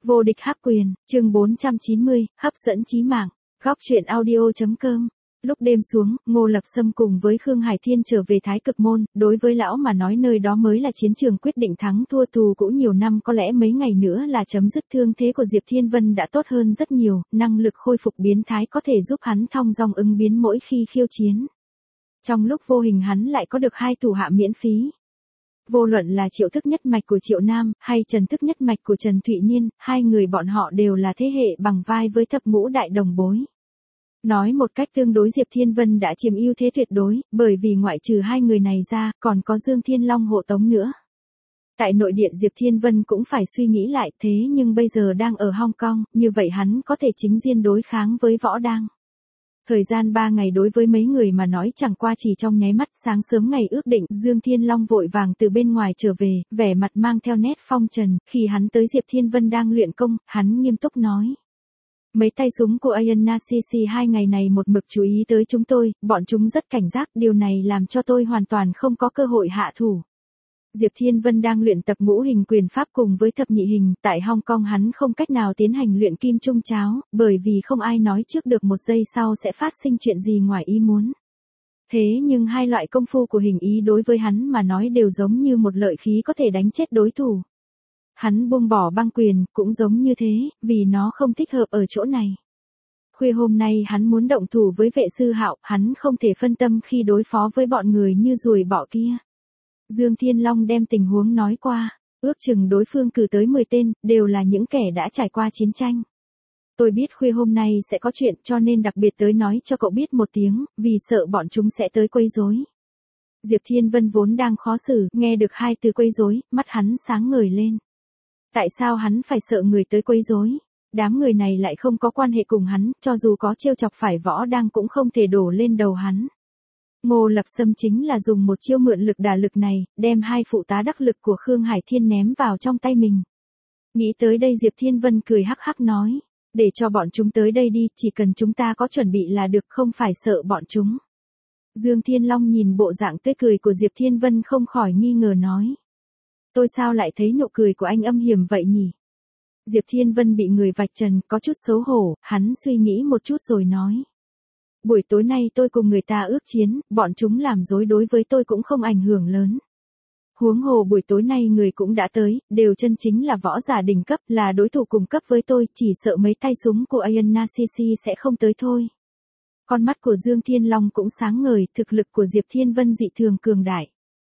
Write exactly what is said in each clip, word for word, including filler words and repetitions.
Vô địch hắc quyền, chương bốn trăm chín mươi, hấp dẫn chí mạng. Góc truyện audio.com. Lúc đêm xuống, Ngô Lập Sâm cùng với Khương Hải Thiên trở về Thái Cực Môn, đối với lão mà nói nơi đó mới là chiến trường quyết định thắng thua, tù cũ nhiều năm có lẽ mấy ngày nữa là chấm dứt. Thương thế của Diệp Thiên Vân đã tốt hơn rất nhiều, năng lực khôi phục biến thái có thể giúp hắn thong dong ứng biến mỗi khi khiêu chiến. Trong lúc vô hình hắn lại có được hai thủ hạ miễn phí. Vô luận là Triệu Thức nhất mạch của Triệu Nam, hay Trần Thức nhất mạch của Trần Thụy Niên, hai người bọn họ đều là thế hệ bằng vai với thập ngũ đại đồng bối. Nói một cách tương đối, Diệp Thiên Vân đã chiếm ưu thế tuyệt đối, bởi vì ngoại trừ hai người này ra, còn có Dương Thiên Long hộ tống nữa. Tại nội địa Diệp Thiên Vân cũng phải suy nghĩ lại, thế nhưng bây giờ đang ở Hong Kong, như vậy hắn có thể chính diện đối kháng với Võ Đang. Thời gian ba ngày đối với mấy người mà nói chẳng qua chỉ trong nháy mắt. Sáng sớm ngày ước định, Dương Thiên Long vội vàng từ bên ngoài trở về, vẻ mặt mang theo nét phong trần. Khi hắn tới Diệp Thiên Vân đang luyện công, hắn nghiêm túc nói: mấy tay súng của Ayana xê xê hai ngày này một mực chú ý tới chúng tôi, bọn chúng rất cảnh giác, điều này làm cho tôi hoàn toàn không có cơ hội hạ thủ. Diệp Thiên Vân đang luyện tập ngũ hình quyền pháp cùng với thập nhị hình, tại Hong Kong hắn không cách nào tiến hành luyện kim trung cháo, bởi vì không ai nói trước được một giây sau sẽ phát sinh chuyện gì ngoài ý muốn. Thế nhưng hai loại công phu của hình ý đối với hắn mà nói đều giống như một lợi khí có thể đánh chết đối thủ. Hắn buông bỏ băng quyền, cũng giống như thế, vì nó không thích hợp ở chỗ này. Khuya hôm nay hắn muốn động thủ với Vệ Sư Hạo, hắn không thể phân tâm khi đối phó với bọn người như ruồi bọ kia. Dương Thiên Long đem tình huống nói qua, ước chừng đối phương cử tới mười tên, đều là những kẻ đã trải qua chiến tranh. Tôi biết khuya hôm nay sẽ có chuyện cho nên đặc biệt tới nói cho cậu biết một tiếng, vì sợ bọn chúng sẽ tới quấy rối. Diệp Thiên Vân vốn đang khó xử, nghe được hai từ quấy rối, mắt hắn sáng ngời lên. Tại sao hắn phải sợ người tới quấy rối? Đám người này lại không có quan hệ cùng hắn, cho dù có trêu chọc phải Võ Đang cũng không thể đổ lên đầu hắn. Ngô Lập Sâm chính là dùng một chiêu mượn lực đả lực này, đem hai phụ tá đắc lực của Khương Hải Thiên ném vào trong tay mình. Nghĩ tới đây Diệp Thiên Vân cười hắc hắc nói: để cho bọn chúng tới đây đi, chỉ cần chúng ta có chuẩn bị là được, không phải sợ bọn chúng. Dương Thiên Long nhìn bộ dạng tươi cười của Diệp Thiên Vân không khỏi nghi ngờ nói: tôi sao lại thấy nụ cười của anh âm hiểm vậy nhỉ? Diệp Thiên Vân bị người vạch trần, có chút xấu hổ, hắn suy nghĩ một chút rồi nói: buổi tối nay tôi cùng người ta ước chiến, bọn chúng làm dối đối với tôi cũng không ảnh hưởng lớn. Huống hồ buổi tối nay người cũng đã tới, đều chân chính là võ giả đỉnh cấp, là đối thủ cùng cấp với tôi, chỉ sợ mấy tay súng của Ayana xê xê sẽ không tới thôi. Con mắt của Dương Thiên Long cũng sáng ngời, thực lực của Diệp Thiên Vân dị thường cường đại.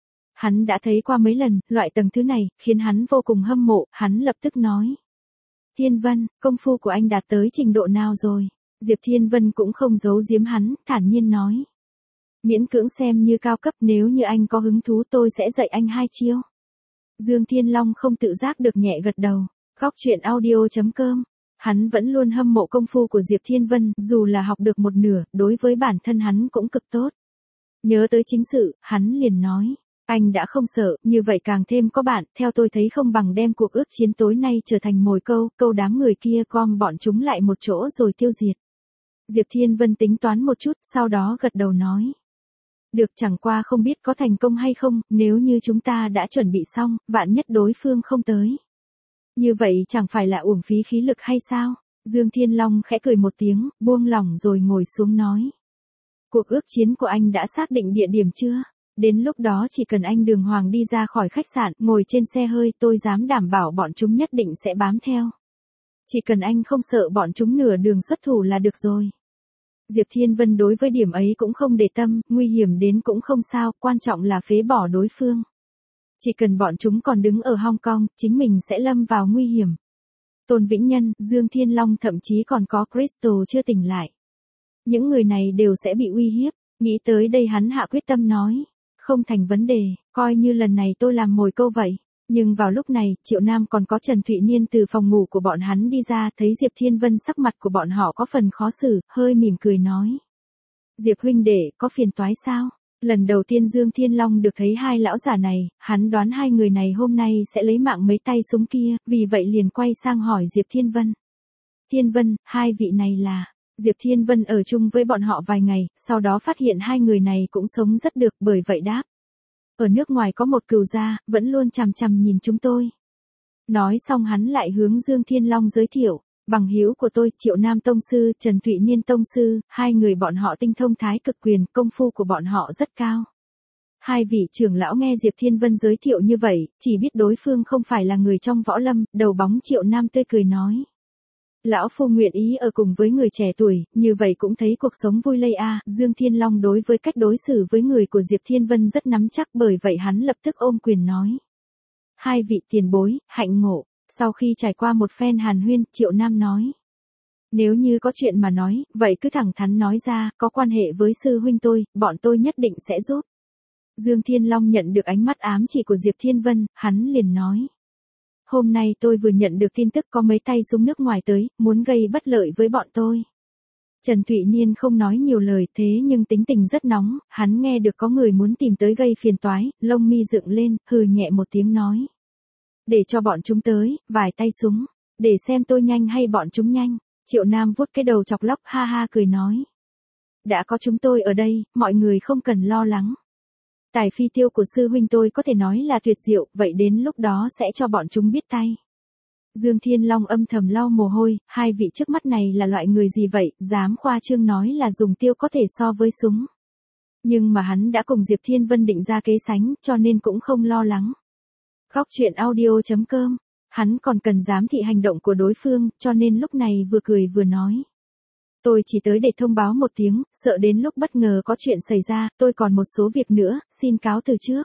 Hắn đã thấy qua mấy lần, loại tầng thứ này, khiến hắn vô cùng hâm mộ, hắn lập tức nói: Thiên Vân, công phu của anh đạt tới trình độ nào rồi? Diệp Thiên Vân cũng không giấu giếm hắn, thản nhiên nói: miễn cưỡng xem như cao cấp, nếu như anh có hứng thú tôi sẽ dạy anh hai chiêu. Dương Thiên Long không tự giác được nhẹ gật đầu. Góc truyện audio.com. Hắn vẫn luôn hâm mộ công phu của Diệp Thiên Vân, dù là học được một nửa, đối với bản thân hắn cũng cực tốt. Nhớ tới chính sự, hắn liền nói: anh đã không sợ, như vậy càng thêm có bạn, theo tôi thấy không bằng đem cuộc ước chiến tối nay trở thành mồi câu, câu đám người kia gom bọn chúng lại một chỗ rồi tiêu diệt. Diệp Thiên Vân tính toán một chút, sau đó gật đầu nói: được, chẳng qua không biết có thành công hay không, nếu như chúng ta đã chuẩn bị xong, vạn nhất đối phương không tới. Như vậy chẳng phải là uổng phí khí lực hay sao? Dương Thiên Long khẽ cười một tiếng, buông lỏng rồi ngồi xuống nói: cuộc ước chiến của anh đã xác định địa điểm chưa? Đến lúc đó chỉ cần anh đường hoàng đi ra khỏi khách sạn, ngồi trên xe hơi, tôi dám đảm bảo bọn chúng nhất định sẽ bám theo. Chỉ cần anh không sợ bọn chúng nửa đường xuất thủ là được rồi. Diệp Thiên Vân đối với điểm ấy cũng không để tâm, nguy hiểm đến cũng không sao, quan trọng là phế bỏ đối phương. Chỉ cần bọn chúng còn đứng ở Hong Kong, chính mình sẽ lâm vào nguy hiểm. Tôn Vĩnh Nhân, Dương Thiên Long, thậm chí còn có Crystal chưa tỉnh lại. Những người này đều sẽ bị uy hiếp. Nghĩ tới đây hắn hạ quyết tâm nói: không thành vấn đề, coi như lần này tôi làm mồi câu vậy. Nhưng vào lúc này, Triệu Nam còn có Trần Thụy Niên từ phòng ngủ của bọn hắn đi ra, thấy Diệp Thiên Vân sắc mặt của bọn họ có phần khó xử, hơi mỉm cười nói: Diệp huynh đệ, có phiền toái sao? Lần đầu tiên Dương Thiên Long được thấy hai lão giả này, hắn đoán hai người này hôm nay sẽ lấy mạng mấy tay súng kia, vì vậy liền quay sang hỏi Diệp Thiên Vân. Thiên Vân, hai vị này là... Diệp Thiên Vân ở chung với bọn họ vài ngày, sau đó phát hiện hai người này cũng sống rất được, bởi vậy đáp: ở nước ngoài có một cừu gia, vẫn luôn chằm chằm nhìn chúng tôi. Nói xong hắn lại hướng Dương Thiên Long giới thiệu, bằng hữu của tôi, Triệu Nam Tông Sư, Trần Thụy Niên Tông Sư, hai người bọn họ tinh thông thái cực quyền, công phu của bọn họ rất cao. Hai vị trưởng lão nghe Diệp Thiên Vân giới thiệu như vậy, chỉ biết đối phương không phải là người trong võ lâm, đầu bóng Triệu Nam tươi cười nói. Lão phu nguyện ý ở cùng với người trẻ tuổi, như vậy cũng thấy cuộc sống vui lây a. Dương Thiên Long đối với cách đối xử với người của Diệp Thiên Vân rất nắm chắc, bởi vậy hắn lập tức ôm quyền nói. Hai vị tiền bối, hạnh ngộ. Sau khi trải qua một phen hàn huyên, Triệu Nam nói. Nếu như có chuyện mà nói, vậy cứ thẳng thắn nói ra, có quan hệ với sư huynh tôi, bọn tôi nhất định sẽ giúp. Dương Thiên Long nhận được ánh mắt ám chỉ của Diệp Thiên Vân, hắn liền nói. Hôm nay tôi vừa nhận được tin tức có mấy tay súng nước ngoài tới, muốn gây bất lợi với bọn tôi. Trần Thụy Niên không nói nhiều lời thế nhưng tính tình rất nóng, hắn nghe được có người muốn tìm tới gây phiền toái, lông mi dựng lên, hừ nhẹ một tiếng nói. Để cho bọn chúng tới, vài tay súng, để xem tôi nhanh hay bọn chúng nhanh. Triệu Nam vuốt cái đầu chọc lóc ha ha cười nói. Đã có chúng tôi ở đây, mọi người không cần lo lắng. Tài phi tiêu của sư huynh tôi có thể nói là tuyệt diệu, vậy đến lúc đó sẽ cho bọn chúng biết tay. Dương Thiên Long âm thầm lau mồ hôi, hai vị trước mắt này là loại người gì vậy, dám khoa trương nói là dùng tiêu có thể so với súng. Nhưng mà hắn đã cùng Diệp Thiên Vân định ra kế sánh, cho nên cũng không lo lắng. Góc truyện audio chấm com, hắn còn cần giám thị hành động của đối phương, cho nên lúc này vừa cười vừa nói. Tôi chỉ tới để thông báo một tiếng, sợ đến lúc bất ngờ có chuyện xảy ra, tôi còn một số việc nữa, xin cáo từ trước.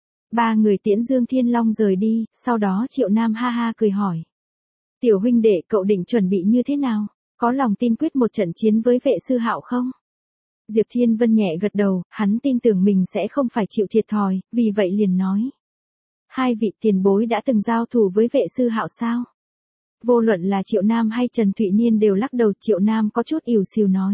Ba người tiễn Dương Thiên Long rời đi, sau đó Triệu Nam ha ha cười hỏi. Tiểu huynh đệ, cậu định chuẩn bị như thế nào? Có lòng tin quyết một trận chiến với vệ sư Hạo không? Diệp Thiên Vân nhẹ gật đầu, hắn tin tưởng mình sẽ không phải chịu thiệt thòi, vì vậy liền nói. Hai vị tiền bối đã từng giao thủ với vệ sư Hạo sao? Vô luận là Triệu Nam hay Trần Thụy Niên đều lắc đầu. Triệu Nam có chút ỉu xìu nói.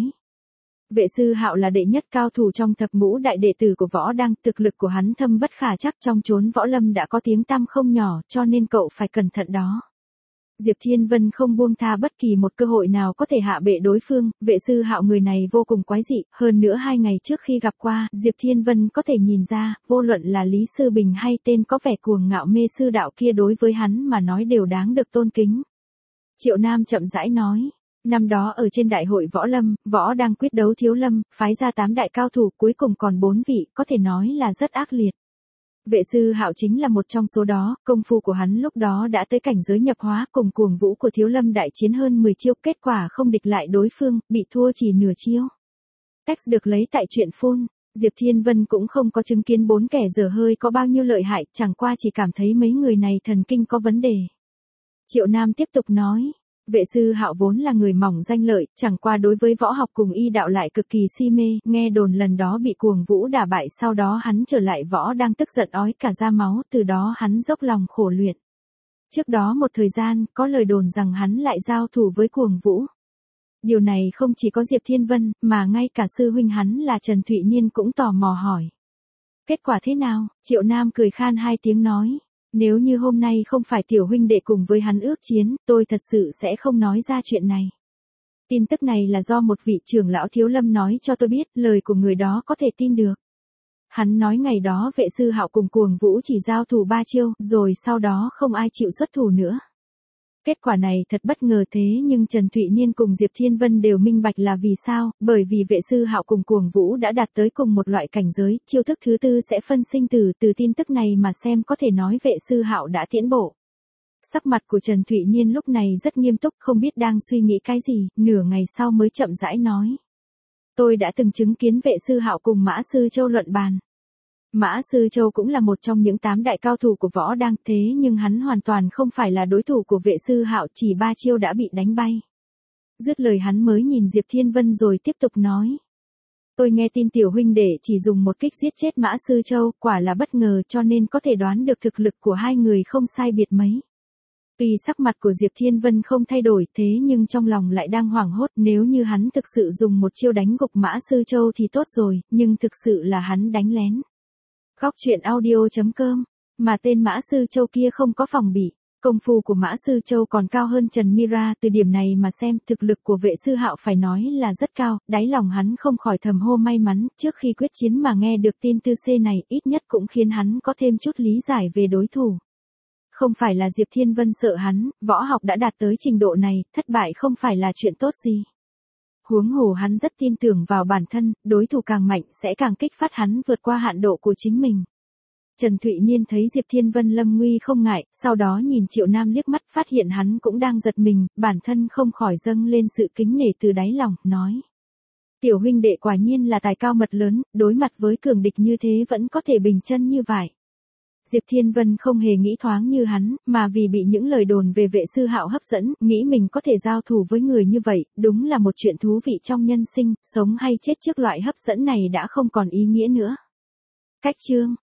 Vệ sư Hạo là đệ nhất cao thủ trong thập ngũ đại đệ tử của võ đăng, thực lực của hắn thâm bất khả trắc, trong chốn võ lâm đã có tiếng tăm không nhỏ, cho nên cậu phải cẩn thận đó. Diệp Thiên Vân không buông tha bất kỳ một cơ hội nào có thể hạ bệ đối phương, vệ sư Hạo người này vô cùng quái dị, hơn nữa hai ngày trước khi gặp qua, Diệp Thiên Vân có thể nhìn ra, vô luận là Lý Sư Bình hay tên có vẻ cuồng ngạo mê sư đạo kia đối với hắn mà nói đều đáng được tôn kính. Triệu Nam chậm rãi nói, năm đó ở trên đại hội võ lâm, võ đang quyết đấu thiếu lâm, phái ra tám đại cao thủ, cuối cùng còn bốn vị, có thể nói là rất ác liệt. Vệ sư Hạo chính là một trong số đó, công phu của hắn lúc đó đã tới cảnh giới nhập hóa, cùng cuồng vũ của thiếu lâm đại chiến hơn mười chiêu, kết quả không địch lại đối phương, bị thua chỉ nửa chiêu. Text được lấy tại truyện phun. Diệp Thiên Vân cũng không có chứng kiến bốn kẻ dở hơi có bao nhiêu lợi hại, chẳng qua chỉ cảm thấy mấy người này thần kinh có vấn đề. Triệu Nam tiếp tục nói, vệ sư Hạo vốn là người mỏng danh lợi, chẳng qua đối với võ học cùng y đạo lại cực kỳ si mê, nghe đồn lần đó bị cuồng vũ đả bại, sau đó hắn trở lại võ đang tức giận ói cả da máu, từ đó hắn dốc lòng khổ luyện. Trước đó một thời gian, có lời đồn rằng hắn lại giao thủ với cuồng vũ. Điều này không chỉ có Diệp Thiên Vân, mà ngay cả sư huynh hắn là Trần Thụy Niên cũng tò mò hỏi. Kết quả thế nào? Triệu Nam cười khan hai tiếng nói. Nếu như hôm nay không phải tiểu huynh đệ cùng với hắn ước chiến, tôi thật sự sẽ không nói ra chuyện này. Tin tức này là do một vị trưởng lão thiếu lâm nói cho tôi biết, lời của người đó có thể tin được. Hắn nói ngày đó vệ sư Hạo cùng cuồng vũ chỉ giao thủ ba chiêu, rồi sau đó không ai chịu xuất thủ nữa. Kết quả này thật bất ngờ, thế nhưng Trần Thụy Niên cùng Diệp Thiên Vân đều minh bạch là vì sao, bởi vì vệ sư Hạo cùng cuồng vũ đã đạt tới cùng một loại cảnh giới, chiêu thức thứ tư sẽ phân sinh tử, từ tin tức này mà xem có thể nói vệ sư Hạo đã tiến bộ. Sắc mặt của Trần Thụy Niên lúc này rất nghiêm túc, không biết đang suy nghĩ cái gì, nửa ngày sau mới chậm rãi nói. Tôi đã từng chứng kiến vệ sư Hạo cùng Mã Sư Châu luận bàn. Mã Sư Châu cũng là một trong những tám đại cao thủ của võ đang, thế nhưng hắn hoàn toàn không phải là đối thủ của vệ sư Hạo, chỉ ba chiêu đã bị đánh bay. Dứt lời hắn mới nhìn Diệp Thiên Vân rồi tiếp tục nói. Tôi nghe tin tiểu huynh đệ chỉ dùng một kích giết chết Mã Sư Châu, quả là bất ngờ, cho nên có thể đoán được thực lực của hai người không sai biệt mấy. Tuy sắc mặt của Diệp Thiên Vân không thay đổi, thế nhưng trong lòng lại đang hoảng hốt, nếu như hắn thực sự dùng một chiêu đánh gục Mã Sư Châu thì tốt rồi, nhưng thực sự là hắn đánh lén. Góc truyện audio chấm com, mà tên Mã Sư Châu kia không có phòng bị, công phu của Mã Sư Châu còn cao hơn Trần Mira, từ điểm này mà xem thực lực của vệ sư Hạo phải nói là rất cao, đáy lòng hắn không khỏi thầm hô may mắn, trước khi quyết chiến mà nghe được tin tư c này, ít nhất cũng khiến hắn có thêm chút lý giải về đối thủ. Không phải là Diệp Thiên Vân sợ hắn, võ học đã đạt tới trình độ này, thất bại không phải là chuyện tốt gì. Huống hồ hắn rất tin tưởng vào bản thân, đối thủ càng mạnh sẽ càng kích phát hắn vượt qua hạn độ của chính mình. Trần Thụy Niên thấy Diệp Thiên Vân lâm nguy không ngại, sau đó nhìn Triệu Nam liếc mắt phát hiện hắn cũng đang giật mình, bản thân không khỏi dâng lên sự kính nể từ đáy lòng, nói. Tiểu huynh đệ quả nhiên là tài cao mật lớn, đối mặt với cường địch như thế vẫn có thể bình chân như vậy. Diệp Thiên Vân không hề nghĩ thoáng như hắn, mà vì bị những lời đồn về Vệ Sư Hạo hấp dẫn, nghĩ mình có thể giao thủ với người như vậy, đúng là một chuyện thú vị trong nhân sinh, sống hay chết trước loại hấp dẫn này đã không còn ý nghĩa nữa. Cách chương